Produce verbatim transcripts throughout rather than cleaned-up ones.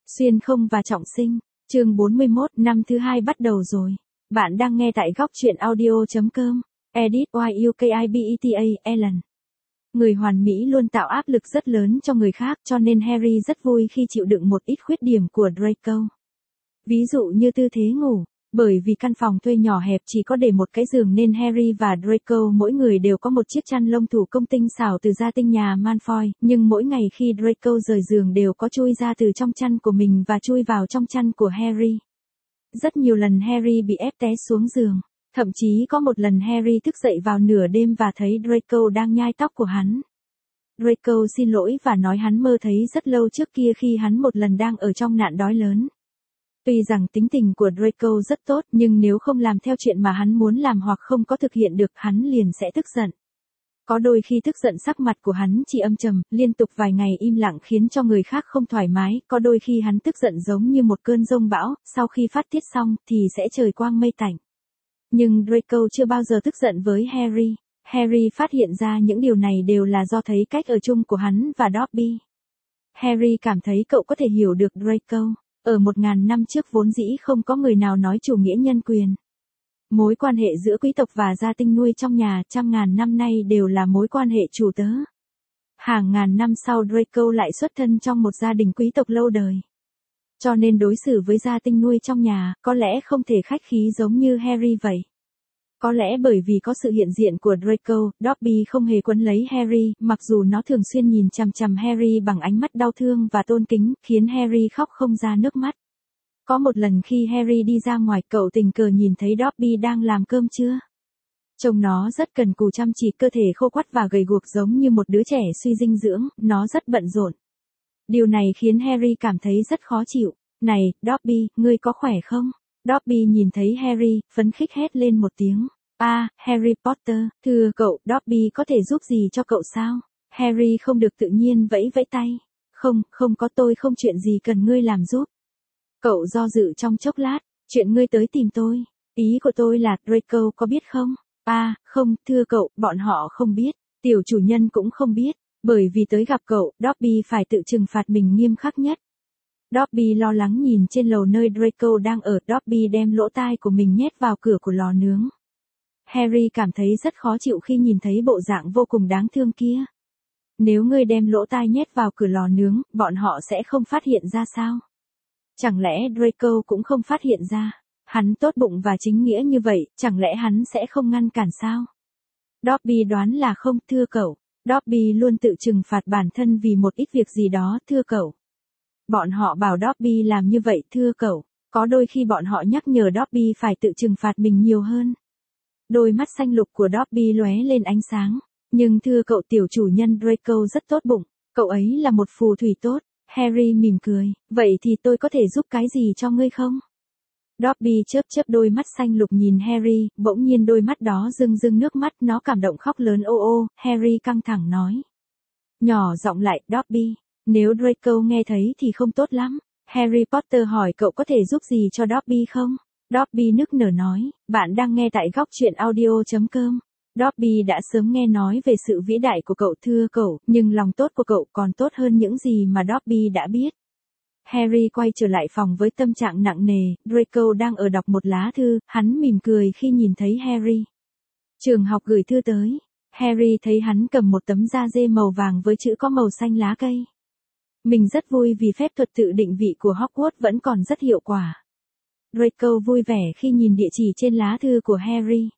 Xuyên không và trọng sinh. Chương bốn mươi mốt, năm thứ hai bắt đầu rồi. Bạn đang nghe tại góc truyện audio chấm com. Edit Y U K I B E T A, Ellen. Người hoàn mỹ luôn tạo áp lực rất lớn cho người khác, cho nên Harry rất vui khi chịu đựng một ít khuyết điểm của Draco. Ví dụ như tư thế ngủ. Bởi vì căn phòng thuê nhỏ hẹp chỉ có để một cái giường nên Harry và Draco mỗi người đều có một chiếc chăn lông thủ công tinh xảo từ gia tinh nhà Malfoy, nhưng mỗi ngày khi Draco rời giường đều có chui ra từ trong chăn của mình và chui vào trong chăn của Harry. Rất nhiều lần Harry bị ép té xuống giường, thậm chí có một lần Harry thức dậy vào nửa đêm và thấy Draco đang nhai tóc của hắn. Draco xin lỗi và nói hắn mơ thấy rất lâu trước kia khi hắn một lần đang ở trong nạn đói lớn. Tuy rằng tính tình của Draco rất tốt, nhưng nếu không làm theo chuyện mà hắn muốn làm hoặc không có thực hiện được, hắn liền sẽ tức giận. Có đôi khi tức giận sắc mặt của hắn chỉ âm trầm, liên tục vài ngày im lặng khiến cho người khác không thoải mái, có đôi khi hắn tức giận giống như một cơn giông bão, sau khi phát tiết xong thì sẽ trời quang mây tạnh. Nhưng Draco chưa bao giờ tức giận với Harry. Harry phát hiện ra những điều này đều là do thấy cách ở chung của hắn và Dobby. Harry cảm thấy cậu có thể hiểu được Draco. Ở một ngàn năm trước vốn dĩ không có người nào nói chủ nghĩa nhân quyền. Mối quan hệ giữa quý tộc và gia tinh nuôi trong nhà trăm ngàn năm nay đều là mối quan hệ chủ tớ. Hàng ngàn năm sau Draco lại xuất thân trong một gia đình quý tộc lâu đời. Cho nên đối xử với gia tinh nuôi trong nhà, có lẽ không thể khách khí giống như Harry vậy. Có lẽ bởi vì có sự hiện diện của Draco, Dobby không hề quấn lấy Harry, mặc dù nó thường xuyên nhìn chằm chằm Harry bằng ánh mắt đau thương và tôn kính, khiến Harry khóc không ra nước mắt. Có một lần khi Harry đi ra ngoài, cậu tình cờ nhìn thấy Dobby đang làm cơm trưa. Trông nó rất cần cù chăm chỉ, cơ thể khô quắt và gầy guộc giống như một đứa trẻ suy dinh dưỡng, nó rất bận rộn. Điều này khiến Harry cảm thấy rất khó chịu. Này, Dobby, ngươi có khỏe không? Dobby nhìn thấy Harry, phấn khích hét lên một tiếng. À, Harry Potter, thưa cậu, Dobby có thể giúp gì cho cậu sao? Harry không được tự nhiên vẫy vẫy tay. Không, không có, tôi không chuyện gì cần ngươi làm giúp. Cậu do dự trong chốc lát, chuyện ngươi tới tìm tôi. Ý của tôi là, Draco có biết không? À, không, thưa cậu, bọn họ không biết. Tiểu chủ nhân cũng không biết. Bởi vì tới gặp cậu, Dobby phải tự trừng phạt mình nghiêm khắc nhất. Dobby lo lắng nhìn trên lầu nơi Draco đang ở. Dobby đem lỗ tai của mình nhét vào cửa của lò nướng. Harry cảm thấy rất khó chịu khi nhìn thấy bộ dạng vô cùng đáng thương kia. Nếu ngươi đem lỗ tai nhét vào cửa lò nướng, bọn họ sẽ không phát hiện ra sao? Chẳng lẽ Draco cũng không phát hiện ra? Hắn tốt bụng và chính nghĩa như vậy, chẳng lẽ hắn sẽ không ngăn cản sao? Dobby đoán là không, thưa cậu. Dobby luôn tự trừng phạt bản thân vì một ít việc gì đó, thưa cậu. Bọn họ bảo Dobby làm như vậy, thưa cậu. Có đôi khi bọn họ nhắc nhở Dobby phải tự trừng phạt mình nhiều hơn. Đôi mắt xanh lục của Dobby lóe lên ánh sáng. Nhưng thưa cậu, tiểu chủ nhân Draco rất tốt bụng. Cậu ấy là một phù thủy tốt. Harry mỉm cười. Vậy thì tôi có thể giúp cái gì cho ngươi không? Dobby chớp chớp đôi mắt xanh lục nhìn Harry, bỗng nhiên đôi mắt đó rưng rưng nước mắt, nó cảm động khóc lớn ô ô. Harry căng thẳng nói. Nhỏ giọng lại, Dobby. Nếu Draco nghe thấy thì không tốt lắm. Harry Potter hỏi cậu có thể giúp gì cho Dobby không? Dobby nức nở nói, bạn đang nghe tại góc truyện audio chấm com. Dobby đã sớm nghe nói về sự vĩ đại của cậu, thưa cậu, nhưng lòng tốt của cậu còn tốt hơn những gì mà Dobby đã biết. Harry quay trở lại phòng với tâm trạng nặng nề. Draco đang ở đọc một lá thư, hắn mỉm cười khi nhìn thấy Harry. Trường học gửi thư tới. Harry thấy hắn cầm một tấm da dê màu vàng với chữ có màu xanh lá cây. Mình rất vui vì phép thuật tự định vị của Hogwarts vẫn còn rất hiệu quả. Draco vui vẻ khi nhìn địa chỉ trên lá thư của Harry.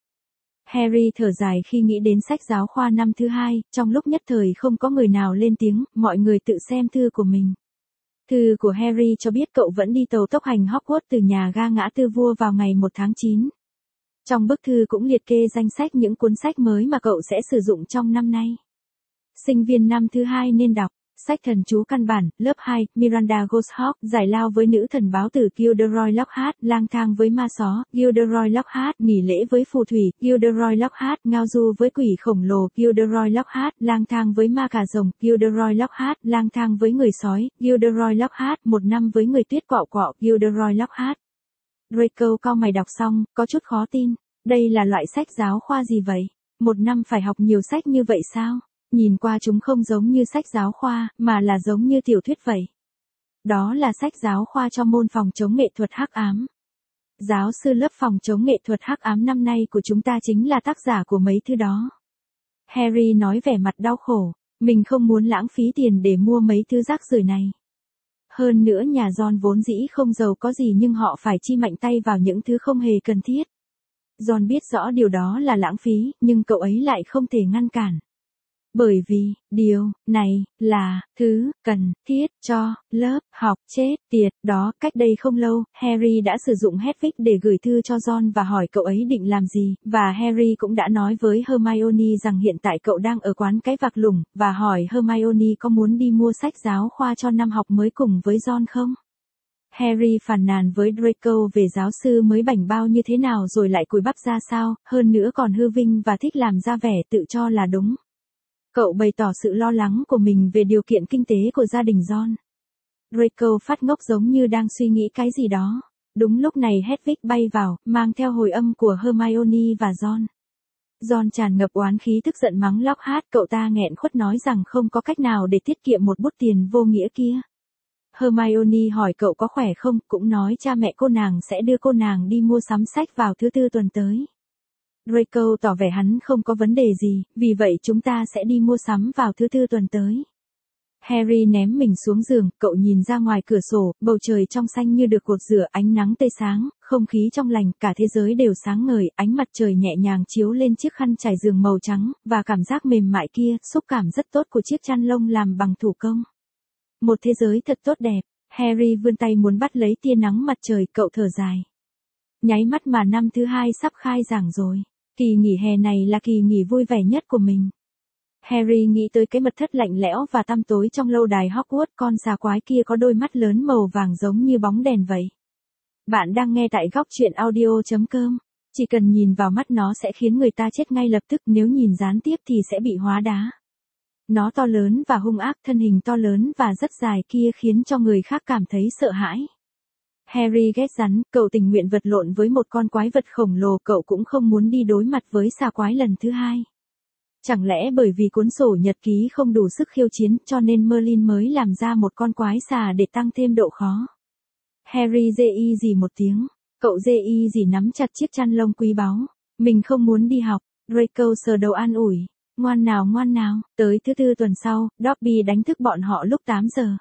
Harry thở dài khi nghĩ đến sách giáo khoa năm thứ hai, trong lúc nhất thời không có người nào lên tiếng, mọi người tự xem thư của mình. Thư của Harry cho biết cậu vẫn đi tàu tốc hành Hogwarts từ nhà ga ngã tư vua vào ngày một tháng chín. Trong bức thư cũng liệt kê danh sách những cuốn sách mới mà cậu sẽ sử dụng trong năm nay. Sinh viên năm thứ hai nên đọc. Sách thần chú căn bản, lớp hai, Miranda Goshawk, giải lao với nữ thần báo tử Gilderoy Lockhart, lang thang với ma só, Gilderoy Lockhart, nghỉ lễ với phù thủy, Gilderoy Lockhart, ngao du với quỷ khổng lồ, Gilderoy Lockhart, lang thang với ma cà rồng, Gilderoy Lockhart, lang thang với người sói, Gilderoy Lockhart, một năm với người tuyết quạo quạo, Gilderoy Lockhart. Draco cau mày đọc xong, có chút khó tin. Đây là loại sách giáo khoa gì vậy? Một năm phải học nhiều sách như vậy sao? Nhìn qua chúng không giống như sách giáo khoa, mà là giống như tiểu thuyết vậy. Đó là sách giáo khoa cho môn phòng chống nghệ thuật hắc ám. Giáo sư lớp phòng chống nghệ thuật hắc ám năm nay của chúng ta chính là tác giả của mấy thứ đó. Harry nói vẻ mặt đau khổ, mình không muốn lãng phí tiền để mua mấy thứ rác rưởi này. Hơn nữa nhà John vốn dĩ không giàu có gì nhưng họ phải chi mạnh tay vào những thứ không hề cần thiết. John biết rõ điều đó là lãng phí, nhưng cậu ấy lại không thể ngăn cản. Bởi vì, điều này là thứ cần thiết cho lớp học chết tiệt đó. Cách đây không lâu, Harry đã sử dụng Hedwig để gửi thư cho John và hỏi cậu ấy định làm gì, và Harry cũng đã nói với Hermione rằng hiện tại cậu đang ở quán cái vạc lủng, và hỏi Hermione có muốn đi mua sách giáo khoa cho năm học mới cùng với John không. Harry phàn nàn với Draco về giáo sư mới bảnh bao như thế nào rồi lại cùi bắp ra sao, hơn nữa còn hư vinh và thích làm ra vẻ tự cho là đúng. Cậu bày tỏ sự lo lắng của mình về điều kiện kinh tế của gia đình John. Draco phát ngốc giống như đang suy nghĩ cái gì đó. Đúng lúc này Hedwig bay vào, mang theo hồi âm của Hermione và John. John tràn ngập oán khí tức giận mắng Lockhart, cậu ta nghẹn khuất nói rằng không có cách nào để tiết kiệm một bút tiền vô nghĩa kia. Hermione hỏi cậu có khỏe không, cũng nói cha mẹ cô nàng sẽ đưa cô nàng đi mua sắm sách vào thứ tư tuần tới. Draco tỏ vẻ hắn không có vấn đề gì, vì vậy chúng ta sẽ đi mua sắm vào thứ tư tuần tới. Harry ném mình xuống giường, cậu nhìn ra ngoài cửa sổ, bầu trời trong xanh như được gột rửa, ánh nắng tươi sáng, không khí trong lành, cả thế giới đều sáng ngời, ánh mặt trời nhẹ nhàng chiếu lên chiếc khăn trải giường màu trắng, và cảm giác mềm mại kia, xúc cảm rất tốt của chiếc chăn lông làm bằng thủ công. Một thế giới thật tốt đẹp. Harry vươn tay muốn bắt lấy tia nắng mặt trời, cậu thở dài. Nháy mắt mà năm thứ hai sắp khai giảng rồi. Kỳ nghỉ hè này là kỳ nghỉ vui vẻ nhất của mình. Harry nghĩ tới cái mật thất lạnh lẽo và tăm tối trong lâu đài Hogwarts, con xà quái kia có đôi mắt lớn màu vàng giống như bóng đèn vậy. Bạn đang nghe tại góc truyện audio chấm com. Chỉ cần nhìn vào mắt nó sẽ khiến người ta chết ngay lập tức, nếu nhìn gián tiếp thì sẽ bị hóa đá. Nó to lớn và hung ác, thân hình to lớn và rất dài kia khiến cho người khác cảm thấy sợ hãi. Harry ghét rắn, cậu tình nguyện vật lộn với một con quái vật khổng lồ, cậu cũng không muốn đi đối mặt với xà quái lần thứ hai. Chẳng lẽ bởi vì cuốn sổ nhật ký không đủ sức khiêu chiến cho nên Merlin mới làm ra một con quái xà để tăng thêm độ khó? Harry dê y gì một tiếng, cậu dê y gì nắm chặt chiếc chăn lông quý báu. Mình không muốn đi học, Draco sờ đầu an ủi. Ngoan nào ngoan nào, tới thứ tư tuần sau, Dobby đánh thức bọn họ lúc tám giờ.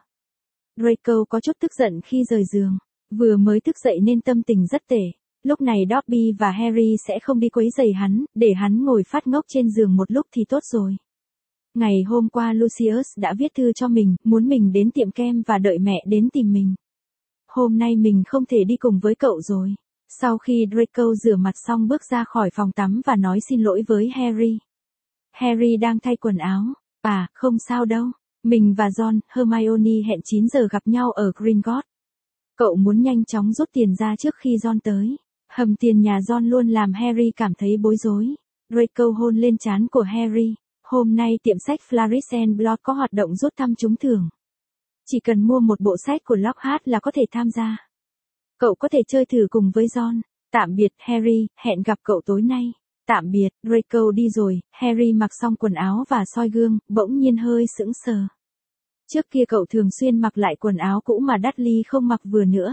Draco có chút tức giận khi rời giường. Vừa mới thức dậy nên tâm tình rất tệ. Lúc này Dobby và Harry sẽ không đi quấy rầy hắn, để hắn ngồi phát ngốc trên giường một lúc thì tốt rồi. Ngày hôm qua Lucius đã viết thư cho mình, muốn mình đến tiệm kem và đợi mẹ đến tìm mình. Hôm nay mình không thể đi cùng với cậu rồi. Sau khi Draco rửa mặt xong bước ra khỏi phòng tắm và nói xin lỗi với Harry. Harry đang thay quần áo. À, không sao đâu. Mình và John, Hermione hẹn chín giờ gặp nhau ở Gringotts. Cậu muốn nhanh chóng rút tiền ra trước khi John tới. Hầm tiền nhà John luôn làm Harry cảm thấy bối rối. Draco hôn lên trán của Harry. Hôm nay tiệm sách Flourish and Blot có hoạt động rút thăm trúng thưởng. Chỉ cần mua một bộ sách của Lockhart là có thể tham gia. Cậu có thể chơi thử cùng với John. Tạm biệt Harry, hẹn gặp cậu tối nay. Tạm biệt, Draco đi rồi. Harry mặc xong quần áo và soi gương, bỗng nhiên hơi sững sờ. Trước kia cậu thường xuyên mặc lại quần áo cũ mà Dudley không mặc vừa nữa.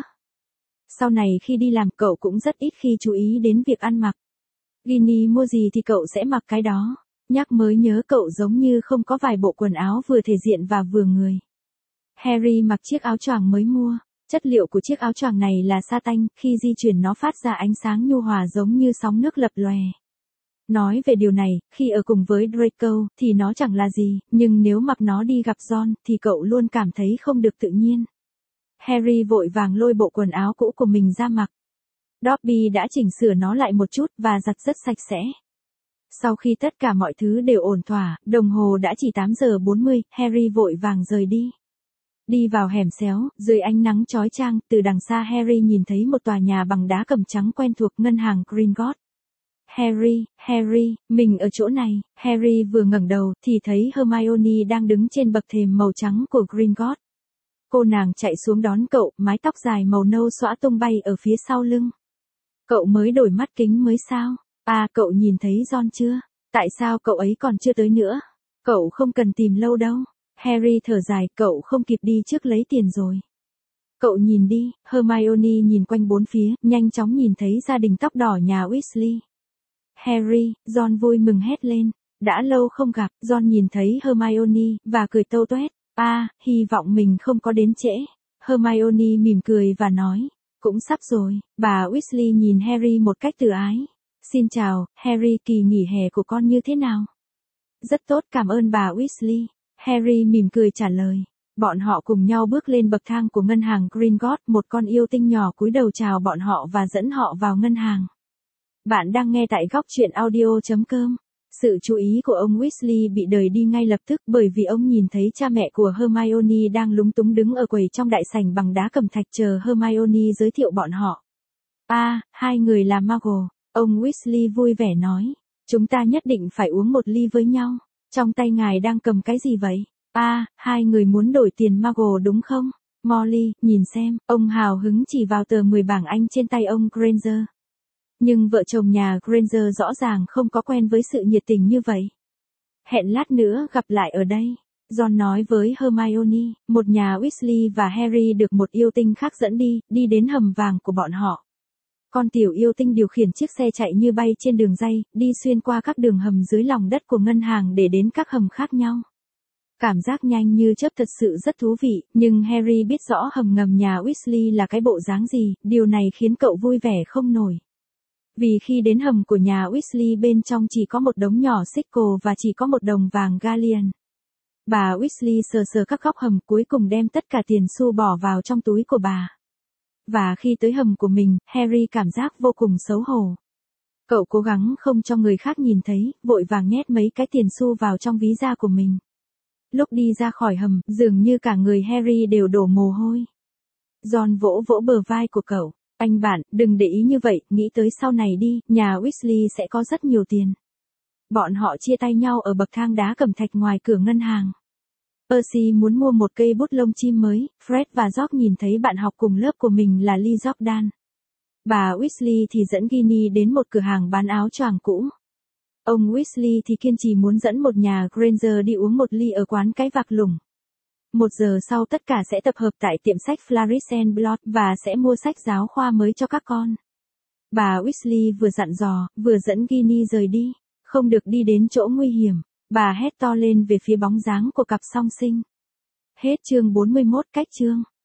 Sau này khi đi làm cậu cũng rất ít khi chú ý đến việc ăn mặc. Ginny mua gì thì cậu sẽ mặc cái đó. Nhắc mới nhớ cậu giống như không có vài bộ quần áo vừa thể diện và vừa người. Harry mặc chiếc áo choàng mới mua. Chất liệu của chiếc áo choàng này là sa tanh, khi di chuyển nó phát ra ánh sáng nhu hòa giống như sóng nước lập lòe. Nói về điều này, khi ở cùng với Draco, thì nó chẳng là gì, nhưng nếu mặc nó đi gặp John, thì cậu luôn cảm thấy không được tự nhiên. Harry vội vàng lôi bộ quần áo cũ của mình ra mặc. Dobby đã chỉnh sửa nó lại một chút và giặt rất sạch sẽ. Sau khi tất cả mọi thứ đều ổn thỏa, đồng hồ đã chỉ tám giờ bốn mươi, Harry vội vàng rời đi. Đi vào hẻm xéo, dưới ánh nắng chói chang, từ đằng xa Harry nhìn thấy một tòa nhà bằng đá cẩm trắng quen thuộc, ngân hàng Gringotts. Harry, Harry, mình ở chỗ này. Harry vừa ngẩng đầu thì thấy Hermione đang đứng trên bậc thềm màu trắng của Gringotts. Cô nàng chạy xuống đón cậu, mái tóc dài màu nâu xõa tung bay ở phía sau lưng. Cậu mới đổi mắt kính mới sao? À, cậu nhìn thấy John chưa? Tại sao cậu ấy còn chưa tới nữa? Cậu không cần tìm lâu đâu. Harry thở dài, cậu không kịp đi trước lấy tiền rồi. Cậu nhìn đi, Hermione nhìn quanh bốn phía, nhanh chóng nhìn thấy gia đình tóc đỏ nhà Weasley. Harry, Ron vui mừng hét lên. Đã lâu không gặp, Ron nhìn thấy Hermione, và cười tâu tuét. A, à, hy vọng mình không có đến trễ. Hermione mỉm cười và nói. Cũng sắp rồi, bà Weasley nhìn Harry một cách từ ái. Xin chào, Harry, kỳ nghỉ hè của con như thế nào? Rất tốt, cảm ơn bà Weasley. Harry mỉm cười trả lời. Bọn họ cùng nhau bước lên bậc thang của ngân hàng Gringotts, một con yêu tinh nhỏ cúi đầu chào bọn họ và dẫn họ vào ngân hàng. Bạn đang nghe tại góc truyện audio chấm com. Sự chú ý của ông Weasley bị đời đi ngay lập tức bởi vì ông nhìn thấy cha mẹ của Hermione đang lúng túng đứng ở quầy trong đại sảnh bằng đá cẩm thạch chờ Hermione giới thiệu bọn họ. A, à, hai người là Muggle, ông Weasley vui vẻ nói. Chúng ta nhất định phải uống một ly với nhau. Trong tay ngài đang cầm cái gì vậy? A, à, hai người muốn đổi tiền Muggle đúng không? Molly, nhìn xem, ông hào hứng chỉ vào tờ mười bảng Anh trên tay ông Granger. Nhưng vợ chồng nhà Granger rõ ràng không có quen với sự nhiệt tình như vậy. Hẹn lát nữa gặp lại ở đây. Ron nói với Hermione, một nhà Weasley và Harry được một yêu tinh khác dẫn đi, đi đến hầm vàng của bọn họ. Con tiểu yêu tinh điều khiển chiếc xe chạy như bay trên đường ray, đi xuyên qua các đường hầm dưới lòng đất của ngân hàng để đến các hầm khác nhau. Cảm giác nhanh như chớp thật sự rất thú vị, nhưng Harry biết rõ hầm ngầm nhà Weasley là cái bộ dáng gì, điều này khiến cậu vui vẻ không nổi. Vì khi đến hầm của nhà Weasley bên trong chỉ có một đống nhỏ sickle và chỉ có một đồng vàng galleon. Bà Weasley sờ sờ các góc hầm cuối cùng đem tất cả tiền xu bỏ vào trong túi của bà. Và khi tới hầm của mình, Harry cảm giác vô cùng xấu hổ. Cậu cố gắng không cho người khác nhìn thấy, vội vàng nhét mấy cái tiền xu vào trong ví da của mình. Lúc đi ra khỏi hầm, dường như cả người Harry đều đổ mồ hôi. Ron vỗ vỗ bờ vai của cậu. Anh bạn, đừng để ý như vậy, nghĩ tới sau này đi, nhà Weasley sẽ có rất nhiều tiền. Bọn họ chia tay nhau ở bậc thang đá cẩm thạch ngoài cửa ngân hàng. Percy muốn mua một cây bút lông chim mới, Fred và George nhìn thấy bạn học cùng lớp của mình là Lee Jordan. Bà Weasley thì dẫn Ginny đến một cửa hàng bán áo choàng cũ. Ông Weasley thì kiên trì muốn dẫn một nhà Granger đi uống một ly ở quán cái vạc lủng. Một giờ sau tất cả sẽ tập hợp tại tiệm sách Flourish and Blot và sẽ mua sách giáo khoa mới cho các con. Bà Weasley vừa dặn dò, vừa dẫn Ginny rời đi. Không được đi đến chỗ nguy hiểm. Bà hét to lên về phía bóng dáng của cặp song sinh. Hết chương bốn mươi mốt, cách chương.